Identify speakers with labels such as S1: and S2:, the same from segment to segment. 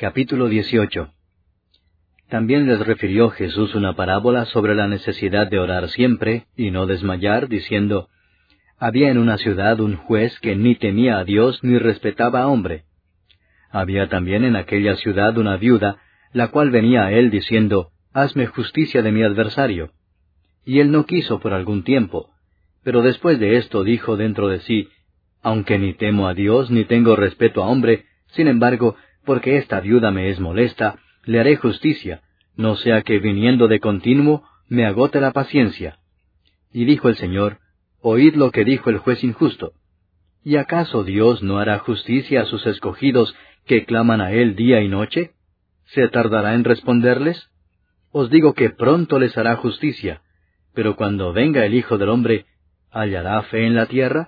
S1: Capítulo 18. También les refirió Jesús una parábola sobre la necesidad de orar siempre y no desmayar, diciendo, había en una ciudad un juez que ni temía a Dios ni respetaba a hombre. Había también en aquella ciudad una viuda, la cual venía a él diciendo, hazme justicia de mi adversario. Y él no quiso por algún tiempo, pero después de esto dijo dentro de sí, aunque ni temo a Dios ni tengo respeto a hombre, sin embargo, porque esta viuda me es molesta, le haré justicia, no sea que viniendo de continuo me agote la paciencia. Y dijo el Señor, oíd lo que dijo el juez injusto. ¿Y acaso Dios no hará justicia a sus escogidos que claman a Él día y noche? ¿Se tardará en responderles? Os digo que pronto les hará justicia, pero cuando venga el Hijo del Hombre, ¿hallará fe en la tierra?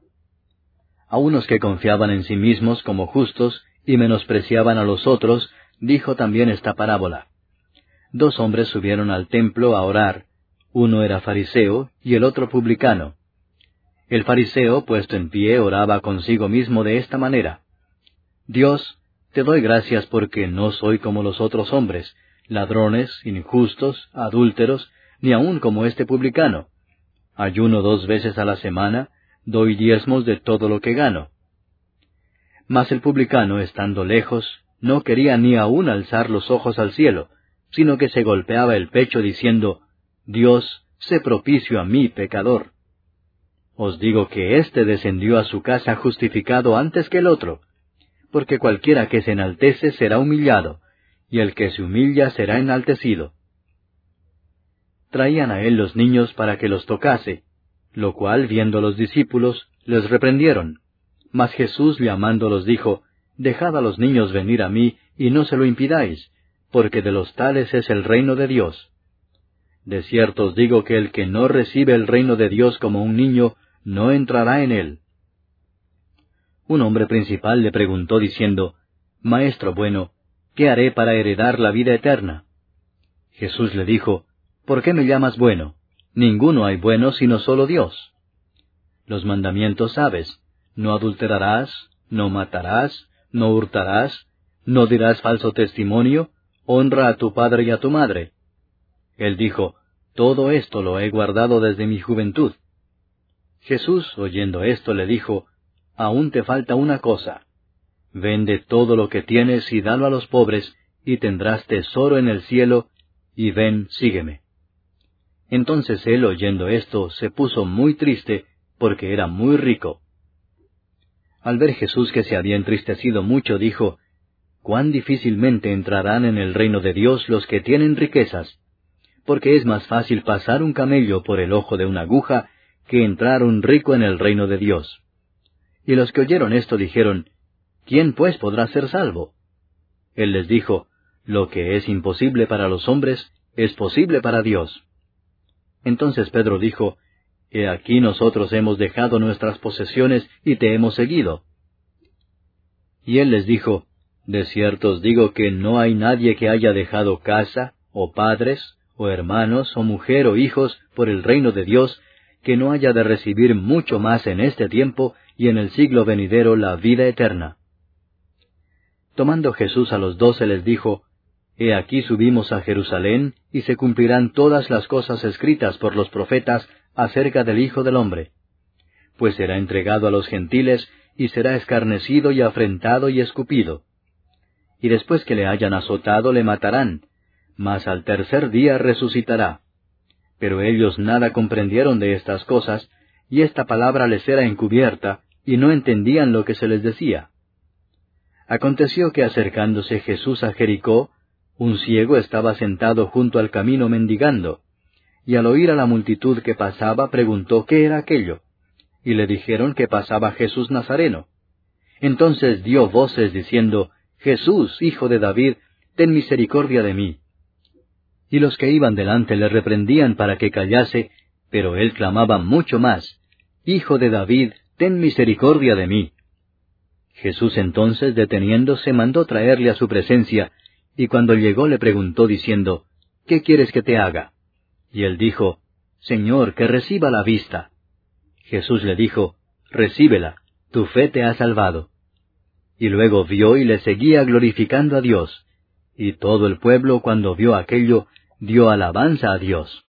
S1: A unos que confiaban en sí mismos como justos y menospreciaban a los otros, dijo también esta parábola. 2 hombres subieron al templo a orar, uno era fariseo y el otro publicano. El fariseo, puesto en pie, oraba consigo mismo de esta manera: Dios, te doy gracias porque no soy como los otros hombres, ladrones, injustos, adúlteros, ni aun como este publicano. Ayuno 2 veces a la semana, doy diezmos de todo lo que gano. Mas el publicano, estando lejos, no quería ni aun alzar los ojos al cielo, sino que se golpeaba el pecho diciendo, Dios, sé propicio a mí, pecador. Os digo que éste descendió a su casa justificado antes que el otro, porque cualquiera que se enaltece será humillado, y el que se humilla será enaltecido. Traían a él los niños para que los tocase, lo cual, viendo los discípulos, les reprendieron. Mas Jesús llamándolos dijo, dejad a los niños venir a mí, y no se lo impidáis, porque de los tales es el reino de Dios. De cierto os digo que el que no recibe el reino de Dios como un niño, no entrará en él. Un hombre principal le preguntó diciendo, Maestro bueno, ¿qué haré para heredar la vida eterna? Jesús le dijo, ¿por qué me llamas bueno? Ninguno hay bueno sino solo Dios. Los mandamientos sabes, no adulterarás, no matarás, no hurtarás, no dirás falso testimonio, honra a tu padre y a tu madre. Él dijo, todo esto lo he guardado desde mi juventud. Jesús, oyendo esto, le dijo, aún te falta una cosa. Vende todo lo que tienes y dalo a los pobres, y tendrás tesoro en el cielo, y ven, sígueme. Entonces él, oyendo esto, se puso muy triste, porque era muy rico. Al ver Jesús que se había entristecido mucho, dijo, cuán difícilmente entrarán en el reino de Dios los que tienen riquezas, porque es más fácil pasar un camello por el ojo de una aguja, que entrar un rico en el reino de Dios. Y los que oyeron esto dijeron, ¿quién pues podrá ser salvo? Él les dijo, lo que es imposible para los hombres, es posible para Dios. Entonces Pedro dijo, He aquí nosotros hemos dejado nuestras posesiones y te hemos seguido. Y él les dijo, de cierto os digo que no hay nadie que haya dejado casa, o padres, o hermanos, o mujer, o hijos, por el reino de Dios, que no haya de recibir mucho más en este tiempo y en el siglo venidero la vida eterna. Tomando Jesús a los 12 les dijo, He aquí subimos a Jerusalén, y se cumplirán todas las cosas escritas por los profetas acerca del Hijo del Hombre. Pues será entregado a los gentiles, y será escarnecido y afrentado y escupido. Y después que le hayan azotado le matarán, mas al tercer día resucitará. Pero ellos nada comprendieron de estas cosas, y esta palabra les era encubierta, y no entendían lo que se les decía. Aconteció que acercándose Jesús a Jericó, un ciego estaba sentado junto al camino mendigando, y al oír a la multitud que pasaba preguntó qué era aquello, y le dijeron que pasaba Jesús Nazareno. Entonces dio voces diciendo, Jesús, Hijo de David, ten misericordia de mí. Y los que iban delante le reprendían para que callase, pero él clamaba mucho más, Hijo de David, ten misericordia de mí. Jesús entonces, deteniéndose, mandó traerle a su presencia, y cuando llegó le preguntó diciendo, ¿qué quieres que te haga? Y él dijo, Señor, que reciba la vista. Jesús le dijo, recíbela, tu fe te ha salvado. y luego vio y le seguía glorificando a Dios. Y todo el pueblo, cuando vio aquello, dio alabanza a Dios.